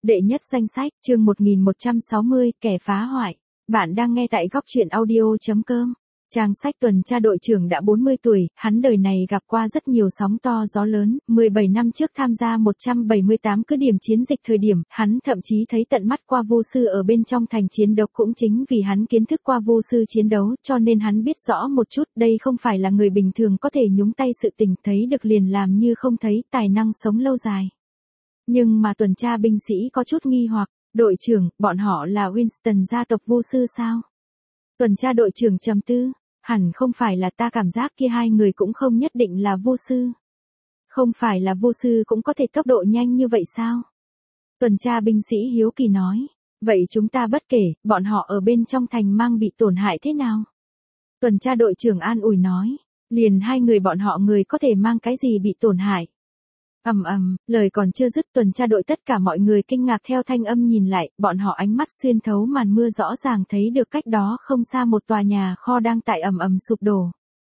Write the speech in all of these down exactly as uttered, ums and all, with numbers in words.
Đệ nhất danh sách, chương một nghìn một trăm sáu mươi, kẻ phá hoại. Bạn đang nghe tại góc truyện audio chấm com. Trang sách tuần tra đội trưởng đã bốn mươi tuổi, hắn đời này gặp qua rất nhiều sóng to gió lớn, mười bảy năm trước tham gia một trăm bảy mươi tám cứ điểm chiến dịch thời điểm, hắn thậm chí thấy tận mắt qua vô sư ở bên trong thành chiến đấu, cũng chính vì hắn kiến thức qua vô sư chiến đấu, cho nên hắn biết rõ một chút, đây không phải là người bình thường có thể nhúng tay sự tình, thấy được liền làm như không thấy, tài năng sống lâu dài. Nhưng mà tuần tra binh sĩ có chút nghi hoặc, đội trưởng, bọn họ là Winston gia tộc vô sư sao? Tuần tra đội trưởng trầm tư, hẳn không phải là, ta cảm giác kia hai người cũng không nhất định là vô sư. Không phải là vô sư cũng có thể tốc độ nhanh như vậy sao? Tuần tra binh sĩ hiếu kỳ nói, vậy chúng ta bất kể, bọn họ ở bên trong thành mang bị tổn hại thế nào? Tuần tra đội trưởng an ủi nói, liền hai người bọn họ người có thể mang cái gì bị tổn hại? Ầm ầm, lời còn chưa dứt, tuần tra đội tất cả mọi người kinh ngạc theo thanh âm nhìn lại, bọn họ ánh mắt xuyên thấu màn mưa rõ ràng thấy được cách đó không xa một tòa nhà kho đang tại ầm ầm sụp đổ.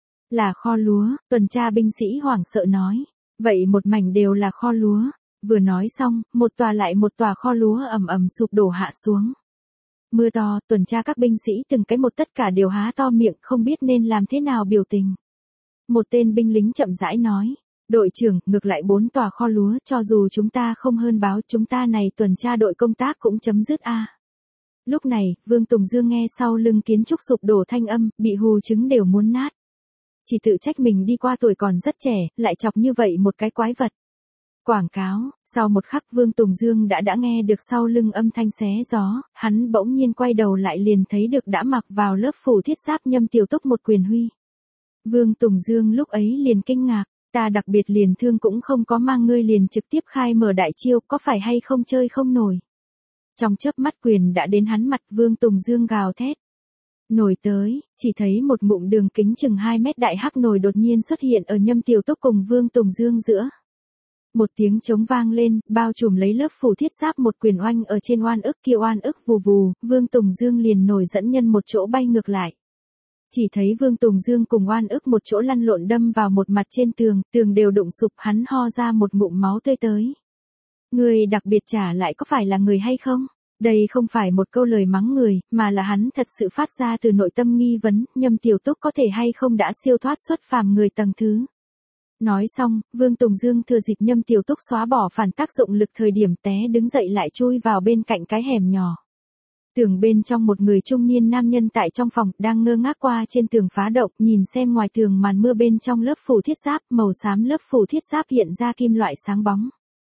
Là kho lúa, tuần tra binh sĩ hoảng sợ nói. Vậy một mảnh đều là kho lúa. Vừa nói xong, một tòa lại một tòa kho lúa ầm ầm sụp đổ hạ xuống. Mưa to, tuần tra các binh sĩ từng cái một tất cả đều há to miệng, không biết nên làm thế nào biểu tình. Một tên binh lính chậm rãi nói. Đội trưởng, ngược lại bốn tòa kho lúa, cho dù chúng ta không hơn báo, chúng ta này tuần tra đội công tác cũng chấm dứt a. Lúc này, Vương Tùng Dương nghe sau lưng kiến trúc sụp đổ thanh âm, bị hù chứng đều muốn nát. Chỉ tự trách mình đi qua tuổi còn rất trẻ, lại chọc như vậy một cái quái vật. Quảng cáo, sau một khắc Vương Tùng Dương đã đã nghe được sau lưng âm thanh xé gió, hắn bỗng nhiên quay đầu lại liền thấy được đã mặc vào lớp phủ thiết giáp Nhâm Tiểu Túc một quyền huy. Vương Tùng Dương lúc ấy liền kinh ngạc. Ta đặc biệt liền thương cũng không có mang ngươi liền trực tiếp khai mở đại chiêu, có phải hay không chơi không nổi. Trong chớp mắt quyền đã đến hắn mặt, Vương Tùng Dương gào thét. Nổi tới, chỉ thấy một ngụm đường kính chừng hai mét đại hắc nồi đột nhiên xuất hiện ở Nhâm Tiểu Túc cùng Vương Tùng Dương giữa. Một tiếng trống vang lên, bao trùm lấy lớp phủ thiết giáp một quyền oanh ở trên oan ức kia, oan ức vù vù, Vương Tùng Dương liền nổi dẫn nhân một chỗ bay ngược lại. Chỉ thấy Vương Tùng Dương cùng oan ức một chỗ lăn lộn đâm vào một mặt trên tường, tường đều đụng sụp, hắn ho ra một ngụm máu tươi tới. Người đặc biệt trả lại có phải là người hay không? Đây không phải một câu lời mắng người, mà là hắn thật sự phát ra từ nội tâm nghi vấn, Nhâm Tiểu Túc có thể hay không đã siêu thoát xuất phàm người tầng thứ. Nói xong, Vương Tùng Dương thừa dịp Nhâm Tiểu Túc xóa bỏ phản tác dụng lực thời điểm té đứng dậy lại chui vào bên cạnh cái hẻm nhỏ. Tường bên trong một người trung niên nam nhân tại trong phòng, đang ngơ ngác qua trên tường phá động, nhìn xem ngoài tường màn mưa bên trong lớp phủ thiết giáp, màu xám lớp phủ thiết giáp hiện ra kim loại sáng bóng.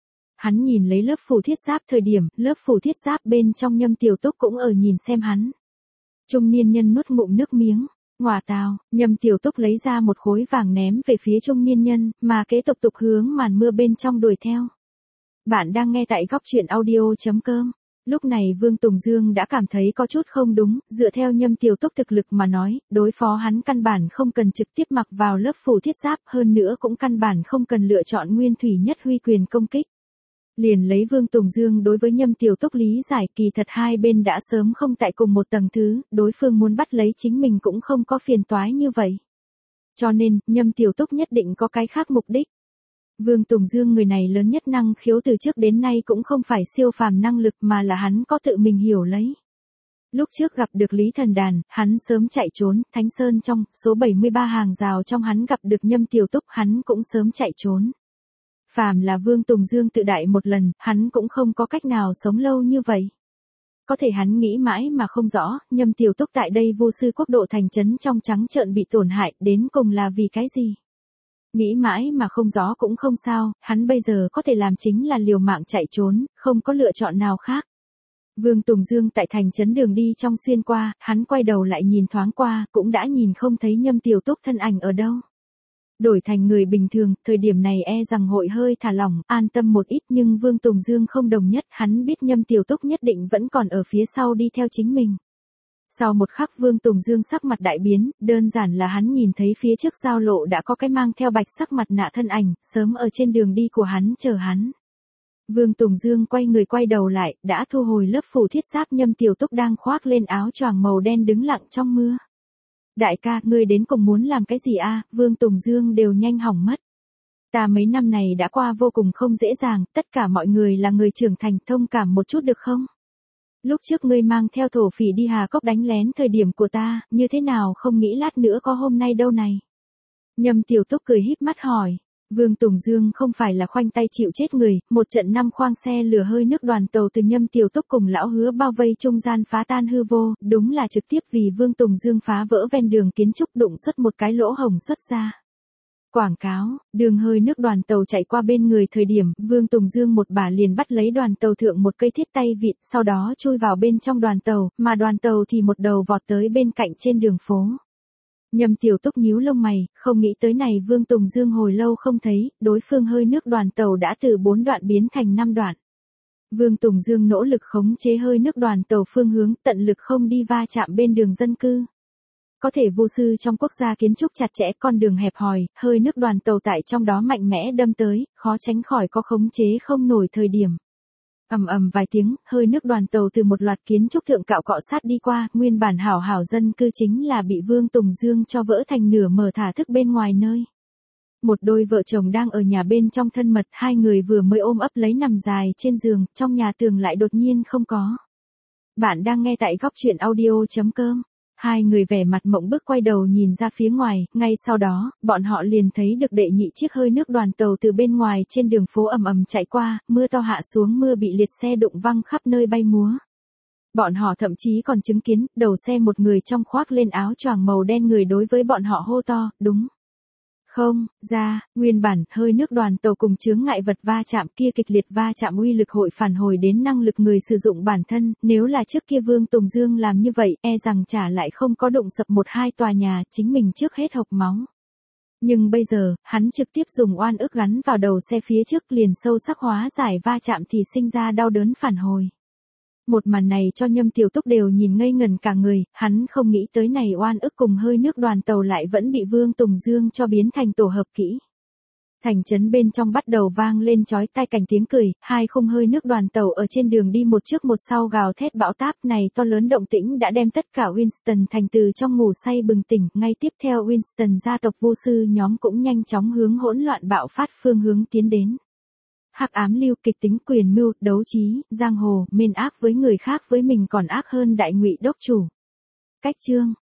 Hắn nhìn lấy lớp phủ thiết giáp thời điểm, lớp phủ thiết giáp bên trong Nhâm Tiểu Túc cũng ở nhìn xem hắn. Trung niên nhân nuốt ngụm nước miếng, ngòa tào, Nhâm Tiểu Túc lấy ra một khối vàng ném về phía trung niên nhân, mà kế tục tục hướng màn mưa bên trong đuổi theo. Bạn đang nghe tại góc truyện audio chấm com. Lúc này Vương Tùng Dương đã cảm thấy có chút không đúng, dựa theo Nhâm Tiểu Túc thực lực mà nói, đối phó hắn căn bản không cần trực tiếp mặc vào lớp phủ thiết giáp, hơn nữa cũng căn bản không cần lựa chọn nguyên thủy nhất huy quyền công kích. Liền lấy Vương Tùng Dương đối với Nhâm Tiểu Túc lý giải, kỳ thật hai bên đã sớm không tại cùng một tầng thứ, đối phương muốn bắt lấy chính mình cũng không có phiền toái như vậy. Cho nên, Nhâm Tiểu Túc nhất định có cái khác mục đích. Vương Tùng Dương người này lớn nhất năng khiếu từ trước đến nay cũng không phải siêu phàm năng lực mà là hắn có tự mình hiểu lấy. Lúc trước gặp được Lý Thần Đàn, hắn sớm chạy trốn, Thánh Sơn trong, số bảy mươi ba hàng rào trong hắn gặp được Nhâm Tiểu Túc, hắn cũng sớm chạy trốn. Phàm là Vương Tùng Dương tự đại một lần, hắn cũng không có cách nào sống lâu như vậy. Có thể hắn nghĩ mãi mà không rõ, Nhâm Tiểu Túc tại đây vô sư quốc độ thành trấn trong trắng trợn bị tổn hại, đến cùng là vì cái gì? Nghĩ mãi mà không rõ cũng không sao, hắn bây giờ có thể làm chính là liều mạng chạy trốn, không có lựa chọn nào khác. Vương Tùng Dương tại thành trấn đường đi trong xuyên qua, hắn quay đầu lại nhìn thoáng qua, cũng đã nhìn không thấy Nhâm Tiểu Túc thân ảnh ở đâu. Đổi thành người bình thường, thời điểm này e rằng hội hơi thả lỏng, an tâm một ít, nhưng Vương Tùng Dương không đồng nhất, hắn biết Nhâm Tiểu Túc nhất định vẫn còn ở phía sau đi theo chính mình. Sau một khắc Vương Tùng Dương sắc mặt đại biến, đơn giản là hắn nhìn thấy phía trước giao lộ đã có cái mang theo bạch sắc mặt nạ thân ảnh, sớm ở trên đường đi của hắn chờ hắn. Vương Tùng Dương quay người quay đầu lại, đã thu hồi lớp phủ thiết giáp, Nhâm Tiểu Túc đang khoác lên áo choàng màu đen đứng lặng trong mưa. Đại ca, ngươi đến cùng muốn làm cái gì a? Vương Tùng Dương đều nhanh hỏng mất. Ta mấy năm này đã qua vô cùng không dễ dàng, tất cả mọi người là người trưởng thành, thông cảm một chút được không? Lúc trước ngươi mang theo thổ phỉ đi Hà Cốc đánh lén thời điểm của ta, như thế nào không nghĩ lát nữa có hôm nay đâu này. Nhâm Tiểu Túc cười híp mắt hỏi. Vương Tùng Dương không phải là khoanh tay chịu chết người, một trận năm khoang xe lửa hơi nước đoàn tàu từ Nhâm Tiểu Túc cùng lão Hứa bao vây trung gian phá tan hư vô, đúng là trực tiếp vì Vương Tùng Dương phá vỡ ven đường kiến trúc đụng xuất một cái lỗ hổng xuất ra. Quảng cáo, đường hơi nước đoàn tàu chạy qua bên người thời điểm, Vương Tùng Dương một bà liền bắt lấy đoàn tàu thượng một cây thiết tay vịn, sau đó chui vào bên trong đoàn tàu, mà đoàn tàu thì một đầu vọt tới bên cạnh trên đường phố. Nhâm Tiểu Túc nhíu lông mày, không nghĩ tới này Vương Tùng Dương hồi lâu không thấy, đối phương hơi nước đoàn tàu đã từ bốn đoạn biến thành năm đoạn. Vương Tùng Dương nỗ lực khống chế hơi nước đoàn tàu phương hướng, tận lực không đi va chạm bên đường dân cư. Có thể vô sư trong quốc gia kiến trúc chặt chẽ, con đường hẹp hòi, hơi nước đoàn tàu tại trong đó mạnh mẽ đâm tới, khó tránh khỏi có khống chế không nổi thời điểm. Ầm ầm vài tiếng, hơi nước đoàn tàu từ một loạt kiến trúc thượng cạo cọ sát đi qua, nguyên bản hảo hảo dân cư chính là bị Vương Tùng Dương cho vỡ thành nửa mở thả thức bên ngoài nơi. Một đôi vợ chồng đang ở nhà bên trong thân mật, hai người vừa mới ôm ấp lấy nằm dài trên giường, trong nhà tường lại đột nhiên không có. Bạn đang nghe tại góc truyện audio chấm com. Hai người vẻ mặt mộng bức quay đầu nhìn ra phía ngoài, ngay sau đó, bọn họ liền thấy được đệ nhị chiếc hơi nước đoàn tàu từ bên ngoài trên đường phố ầm ầm chạy qua, mưa to hạ xuống, mưa bị liệt xe đụng văng khắp nơi bay múa. Bọn họ thậm chí còn chứng kiến, đầu xe một người trong khoác lên áo choàng màu đen người đối với bọn họ hô to, đúng. Không, ra, nguyên bản, hơi nước đoàn tàu cùng chướng ngại vật va chạm kia kịch liệt va chạm uy lực hội phản hồi đến năng lực người sử dụng bản thân, nếu là trước kia Vương Tùng Dương làm như vậy, e rằng chả lại không có đụng sập một hai tòa nhà, chính mình trước hết hộc máu. Nhưng bây giờ, hắn trực tiếp dùng oan ức gắn vào đầu xe phía trước liền sâu sắc hóa giải va chạm thì sinh ra đau đớn phản hồi. Một màn này cho Nhâm Tiểu Túc đều nhìn ngây ngần cả người, hắn không nghĩ tới này oan ức cùng hơi nước đoàn tàu lại vẫn bị Vương Tùng Dương cho biến thành tổ hợp kỹ. Thành trấn bên trong bắt đầu vang lên chói tai cảnh tiếng cười, hai khung hơi nước đoàn tàu ở trên đường đi một trước một sau gào thét bão táp này to lớn động tĩnh đã đem tất cả Winston thành từ trong ngủ say bừng tỉnh, ngay tiếp theo Winston gia tộc vô sư nhóm cũng nhanh chóng hướng hỗn loạn bạo phát phương hướng tiến đến. Hắc ám lưu kịch tính quyền mưu, đấu trí, giang hồ, mên ác với người khác với mình còn ác hơn đại ngụy đốc chủ. Cách chương